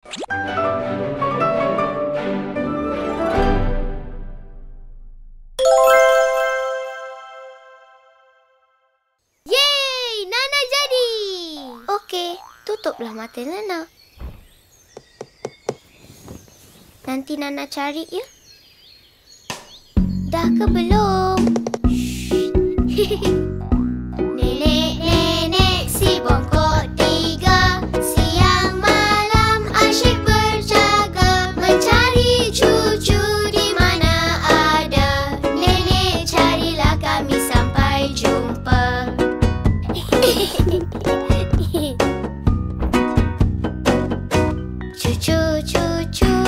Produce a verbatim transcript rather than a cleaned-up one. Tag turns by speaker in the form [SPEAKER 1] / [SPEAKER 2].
[SPEAKER 1] Yeay! Nana jadi! Okey, tutuplah mata Nana. Nanti Nana cari ya. Dah ke belum? Nenek-nenek si bongkok tiga, siang malam asyik berjaga, mencari cucu di mana ada. Nenek carilah kami sampai jumpa. Cucu-cucu